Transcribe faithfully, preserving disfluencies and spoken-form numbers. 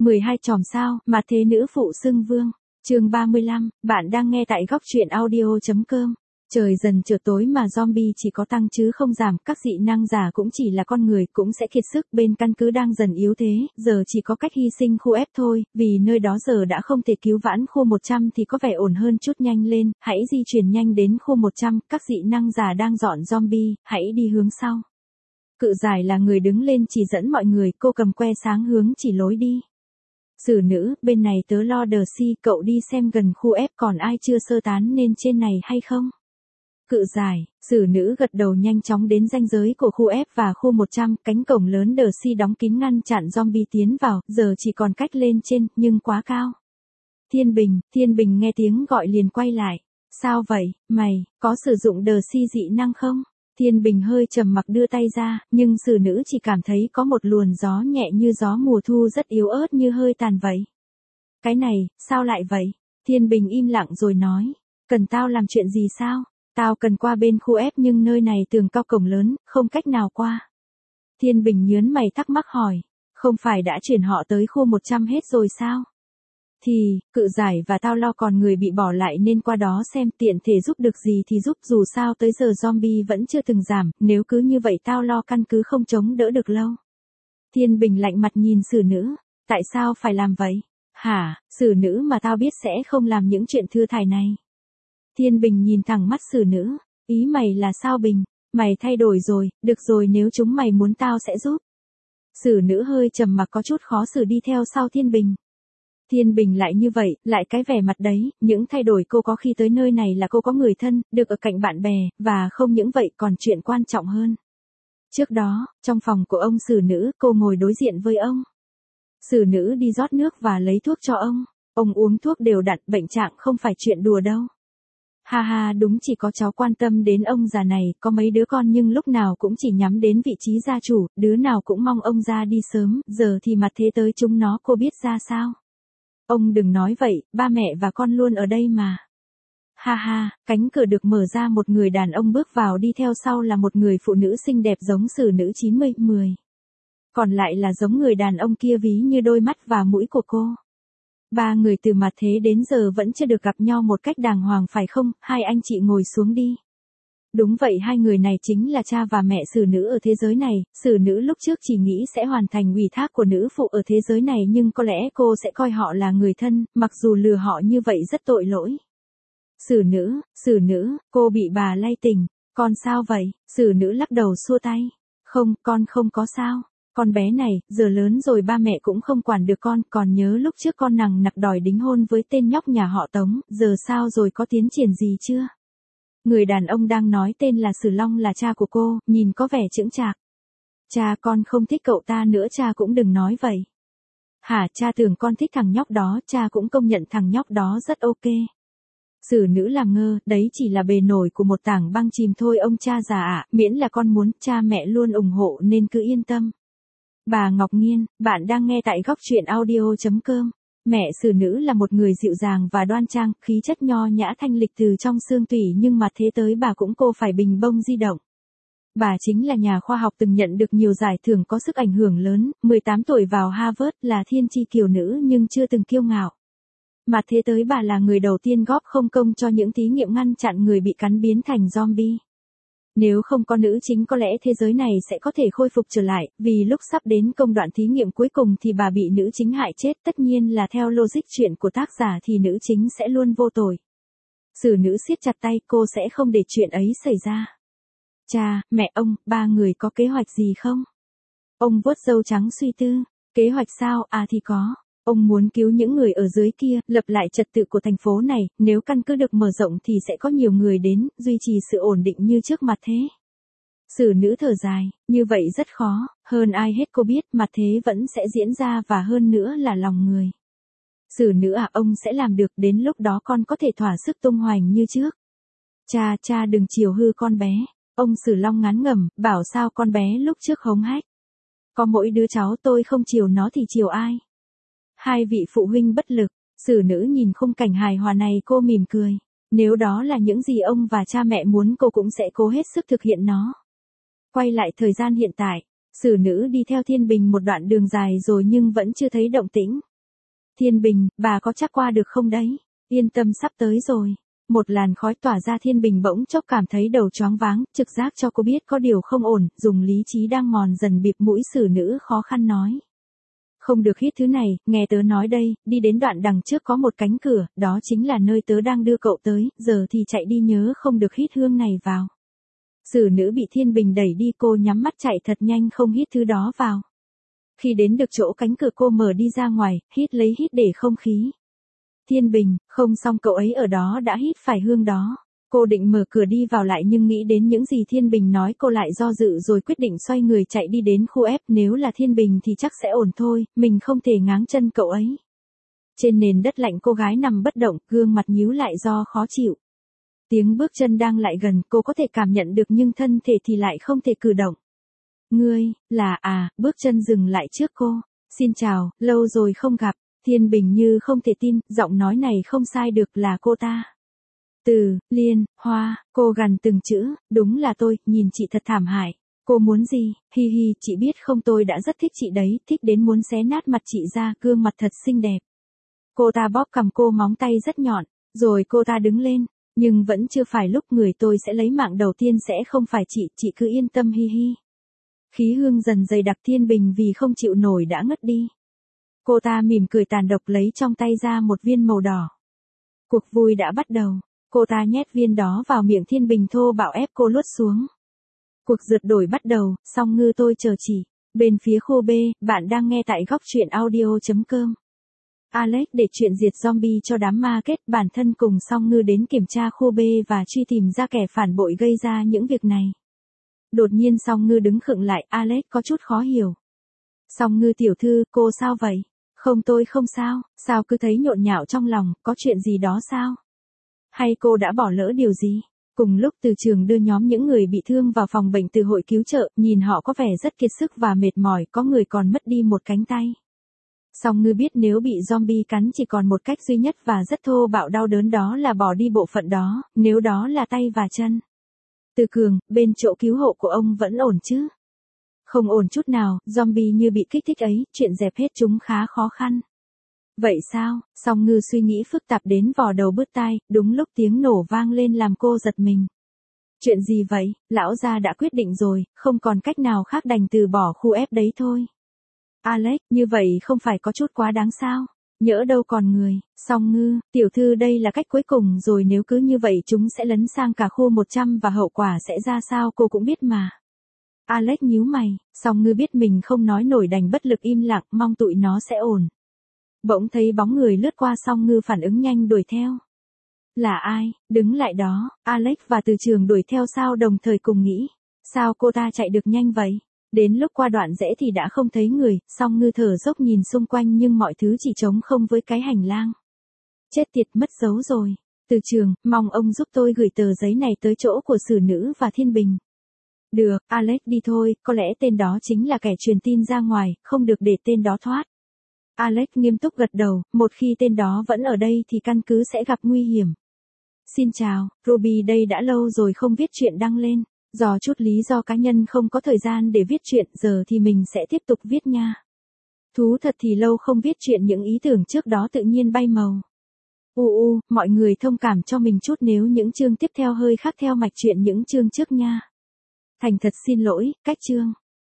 mười hai chòm sao, mà thế nữ phụ xưng vương. Chương ba mươi lăm, bạn đang nghe tại góc truyện audio chấm com. Trời dần trở tối mà zombie chỉ có tăng chứ không giảm, các dị năng giả cũng chỉ là con người, cũng sẽ kiệt sức, bên căn cứ đang dần yếu thế, giờ chỉ có cách hy sinh khu F thôi, vì nơi đó giờ đã không thể cứu vãn. Khu một trăm thì có vẻ ổn hơn chút, nhanh lên, hãy di chuyển nhanh đến khu một trăm, các dị năng giả đang dọn zombie, hãy đi hướng sau. Cự giải là người đứng lên chỉ dẫn mọi người, cô cầm que sáng hướng chỉ lối đi. Sử nữ, bên này tớ lo đờ si, cậu đi xem gần khu F còn ai chưa sơ tán nên trên này hay không? Cự giải, sử nữ gật đầu nhanh chóng đến ranh giới của khu F và khu một trăm, cánh cổng lớn đờ si đóng kín ngăn chặn zombie tiến vào, giờ chỉ còn cách lên trên, nhưng quá cao. Thiên Bình, Thiên Bình nghe tiếng gọi liền quay lại. Sao vậy, mày, có sử dụng đờ si dị năng không? Thiên Bình hơi trầm mặc đưa tay ra, nhưng sử nữ chỉ cảm thấy có một luồn gió nhẹ như gió mùa thu rất yếu ớt như hơi tàn vậy. Cái này, sao lại vậy? Thiên Bình im lặng rồi nói. Cần tao làm chuyện gì sao? Tao cần qua bên khu F nhưng nơi này tường cao cổng lớn, không cách nào qua. Thiên Bình nhớn mày thắc mắc hỏi. Không phải đã chuyển họ tới khu một trăm hết rồi sao? Thì, cự giải và tao lo còn người bị bỏ lại nên qua đó xem tiện thể giúp được gì thì giúp, dù sao tới giờ zombie vẫn chưa từng giảm, nếu cứ như vậy tao lo căn cứ không chống đỡ được lâu. Thiên Bình lạnh mặt nhìn sử nữ, tại sao phải làm vậy? Hả, sử nữ mà tao biết sẽ không làm những chuyện thưa thải này. Thiên Bình nhìn thẳng mắt sử nữ, ý mày là sao Bình, mày thay đổi rồi, được rồi nếu chúng mày muốn tao sẽ giúp. Sử nữ hơi trầm mặc có chút khó xử đi theo sau Thiên Bình. Thiên Bình lại như vậy, lại cái vẻ mặt đấy, những thay đổi cô có khi tới nơi này là cô có người thân, được ở cạnh bạn bè, và không những vậy còn chuyện quan trọng hơn. Trước đó, trong phòng của ông sử nữ, cô ngồi đối diện với ông. Sử nữ đi rót nước và lấy thuốc cho ông, ông uống thuốc đều đặn, bệnh trạng không phải chuyện đùa đâu. Ha ha, đúng chỉ có cháu quan tâm đến ông già này, có mấy đứa con nhưng lúc nào cũng chỉ nhắm đến vị trí gia chủ, đứa nào cũng mong ông ra đi sớm, giờ thì mặt thế tới chúng nó cô biết ra sao. Ông đừng nói vậy, ba mẹ và con luôn ở đây mà. Ha ha, cánh cửa được mở ra, một người đàn ông bước vào, đi theo sau là một người phụ nữ xinh đẹp giống sử nữ chín mươi mười. Còn lại là giống người đàn ông kia ví như đôi mắt và mũi của cô. Ba người từ mặt thế đến giờ vẫn chưa được gặp nhau một cách đàng hoàng phải không? Hai anh chị ngồi xuống đi. Đúng vậy, hai người này chính là cha và mẹ sử nữ ở thế giới này. Sử nữ lúc trước chỉ nghĩ sẽ hoàn thành ủy thác của nữ phụ ở thế giới này, nhưng có lẽ cô sẽ coi họ là người thân, mặc dù lừa họ như vậy rất tội lỗi. Sử nữ, sử nữ, cô bị bà lay tình. Con sao vậy? Sử nữ lắc đầu xua tay. Không, con không có sao. Con bé này, giờ lớn rồi ba mẹ cũng không quản được con, còn nhớ lúc trước con nằng nặc đòi đính hôn với tên nhóc nhà họ Tống, giờ sao rồi, có tiến triển gì chưa? Người đàn ông đang nói tên là Sử Long là cha của cô, nhìn có vẻ chững chạc. Cha con không thích cậu ta nữa, cha cũng đừng nói vậy. Hả, cha tưởng con thích thằng nhóc đó, cha cũng công nhận thằng nhóc đó rất ok. Sử nữ làm ngơ, đấy chỉ là bề nổi của một tảng băng chìm thôi ông cha già ạ, miễn là con muốn, cha mẹ luôn ủng hộ nên cứ yên tâm. Bà Ngọc Nghiên, bạn đang nghe tại góc truyện audio chấm com. Mẹ sử nữ là một người dịu dàng và đoan trang, khí chất nho nhã thanh lịch từ trong xương tủy, nhưng mà thế tới bà cũng cô phải bình bông di động. Bà chính là nhà khoa học từng nhận được nhiều giải thưởng có sức ảnh hưởng lớn, mười tám tuổi vào Harvard, là thiên chi kiều nữ nhưng chưa từng kiêu ngạo. Mà thế tới bà là người đầu tiên góp không công cho những thí nghiệm ngăn chặn người bị cắn biến thành zombie. Nếu không có nữ chính có lẽ thế giới này sẽ có thể khôi phục trở lại, vì lúc sắp đến công đoạn thí nghiệm cuối cùng thì bà bị nữ chính hại chết, tất nhiên là theo logic chuyện của tác giả thì nữ chính sẽ luôn vô tội. Sử nữ siết chặt tay, cô sẽ không để chuyện ấy xảy ra. Cha, mẹ ông, ba người có kế hoạch gì không? Ông vuốt râu trắng suy tư, kế hoạch sao, à thì có. Ông muốn cứu những người ở dưới kia, lập lại trật tự của thành phố này, nếu căn cứ được mở rộng thì sẽ có nhiều người đến, duy trì sự ổn định như trước mặt thế. Sử nữ thở dài, như vậy rất khó, hơn ai hết cô biết mặt thế vẫn sẽ diễn ra và hơn nữa là lòng người. Sử nữ à, ông sẽ làm được, đến lúc đó con có thể thỏa sức tung hoành như trước. Cha, cha đừng chiều hư con bé. Ông Sử Long ngán ngẩm, bảo sao con bé lúc trước hống hách. Có mỗi đứa cháu tôi không chiều nó thì chiều ai? Hai vị phụ huynh bất lực, sử nữ nhìn khung cảnh hài hòa này cô mỉm cười. Nếu đó là những gì ông và cha mẹ muốn cô cũng sẽ cố hết sức thực hiện nó. Quay lại thời gian hiện tại, sử nữ đi theo Thiên Bình một đoạn đường dài rồi nhưng vẫn chưa thấy động tĩnh. Thiên Bình, bà có chắc qua được không đấy? Yên tâm sắp tới rồi. Một làn khói tỏa ra. Thiên Bình bỗng chốc cảm thấy đầu choáng váng, trực giác cho cô biết có điều không ổn, dùng lý trí đang mòn dần bịp mũi xử nữ khó khăn nói. Không được hít thứ này, nghe tớ nói đây, đi đến đoạn đằng trước có một cánh cửa, đó chính là nơi tớ đang đưa cậu tới, giờ thì chạy đi nhớ không được hít hương này vào. Xử nữ bị Thiên Bình đẩy đi, cô nhắm mắt chạy thật nhanh không hít thứ đó vào. Khi đến được chỗ cánh cửa cô mở đi ra ngoài, hít lấy hít để không khí. Thiên Bình, không xong cậu ấy ở đó đã hít phải hương đó. Cô định mở cửa đi vào lại nhưng nghĩ đến những gì Thiên Bình nói cô lại do dự rồi quyết định xoay người chạy đi đến khu ép. Nếu là Thiên Bình thì chắc sẽ ổn thôi, mình không thể ngáng chân cậu ấy. Trên nền đất lạnh cô gái nằm bất động, gương mặt nhíu lại do khó chịu. Tiếng bước chân đang lại gần, cô có thể cảm nhận được nhưng thân thể thì lại không thể cử động. Ngươi, là à, bước chân dừng lại trước cô. Xin chào, lâu rồi không gặp. Thiên Bình như không thể tin, giọng nói này không sai được, là cô ta. Từ, Liên, Hoa, cô gằn từng chữ, đúng là tôi, nhìn chị thật thảm hại. Cô muốn gì, hi hi, chị biết không, tôi đã rất thích chị đấy, thích đến muốn xé nát mặt chị ra, gương mặt thật xinh đẹp. Cô ta bóp cằm cô, móng tay rất nhọn, rồi cô ta đứng lên, nhưng vẫn chưa phải lúc người tôi sẽ lấy mạng đầu tiên sẽ không phải chị, chị cứ yên tâm hi hi. Khí hương dần dày đặc. Thiên Bình vì không chịu nổi đã ngất đi. Cô ta mỉm cười tàn độc lấy trong tay ra một viên màu đỏ. Cuộc vui đã bắt đầu. Cô ta nhét viên đó vào miệng Thiên Bình thô bạo ép cô luốt xuống. Cuộc rượt đuổi bắt đầu, Song Ngư tôi chờ chỉ. Bên phía khu B, bạn đang nghe tại góc truyện audio chấm com. Alex để chuyện diệt zombie cho đám ma kết, bản thân cùng Song Ngư đến kiểm tra khu B và truy tìm ra kẻ phản bội gây ra những việc này. Đột nhiên Song Ngư đứng khựng lại, Alex có chút khó hiểu. Song Ngư tiểu thư, cô sao vậy? Không, tôi không sao, sao cứ thấy nhộn nhạo trong lòng, có chuyện gì đó sao? Hay cô đã bỏ lỡ điều gì? Cùng lúc Từ Trường đưa nhóm những người bị thương vào phòng bệnh từ hội cứu trợ, nhìn họ có vẻ rất kiệt sức và mệt mỏi, có người còn mất đi một cánh tay. Song Ngư biết nếu bị zombie cắn chỉ còn một cách duy nhất và rất thô bạo đau đớn, đó là bỏ đi bộ phận đó, nếu đó là tay và chân. Từ Cường, bên chỗ cứu hộ của ông vẫn ổn chứ? Không ổn chút nào, zombie như bị kích thích ấy, chuyện dẹp hết chúng khá khó khăn. Vậy sao? Song Ngư suy nghĩ phức tạp đến vò đầu bứt tai, đúng lúc tiếng nổ vang lên làm cô giật mình. Chuyện gì vậy? Lão gia đã quyết định rồi, không còn cách nào khác, đành từ bỏ khu ép đấy thôi. Alex, như vậy không phải có chút quá đáng sao? Nhỡ đâu còn người. Song Ngư, tiểu thư, đây là cách cuối cùng rồi, nếu cứ như vậy chúng sẽ lấn sang cả khu một trăm và hậu quả sẽ ra sao cô cũng biết mà. Alex nhíu mày, Song Ngư biết mình không nói nổi đành bất lực im lặng, mong tụi nó sẽ ổn. Bỗng thấy bóng người lướt qua, Song Ngư phản ứng nhanh đuổi theo. Là ai? Đứng lại đó. Alex và Từ Trường đuổi theo sau đồng thời cùng nghĩ. Sao cô ta chạy được nhanh vậy? Đến lúc qua đoạn rẽ thì đã không thấy người, Song Ngư thở dốc nhìn xung quanh nhưng mọi thứ chỉ trống không với cái hành lang. Chết tiệt, mất dấu rồi. Từ Trường, mong ông giúp tôi gửi tờ giấy này tới chỗ của xử nữ và Thiên Bình. Được, Alex đi thôi, có lẽ tên đó chính là kẻ truyền tin ra ngoài, không được để tên đó thoát. Alex nghiêm túc gật đầu, một khi tên đó vẫn ở đây thì căn cứ sẽ gặp nguy hiểm. Xin chào, Ruby đây, đã lâu rồi không viết truyện đăng lên. Do chút lý do cá nhân không có thời gian để viết truyện, giờ thì mình sẽ tiếp tục viết nha. Thú thật thì lâu không viết truyện, những ý tưởng trước đó tự nhiên bay màu. U u, mọi người thông cảm cho mình chút nếu những chương tiếp theo hơi khác theo mạch truyện những chương trước nha. Thành thật xin lỗi, cách chương.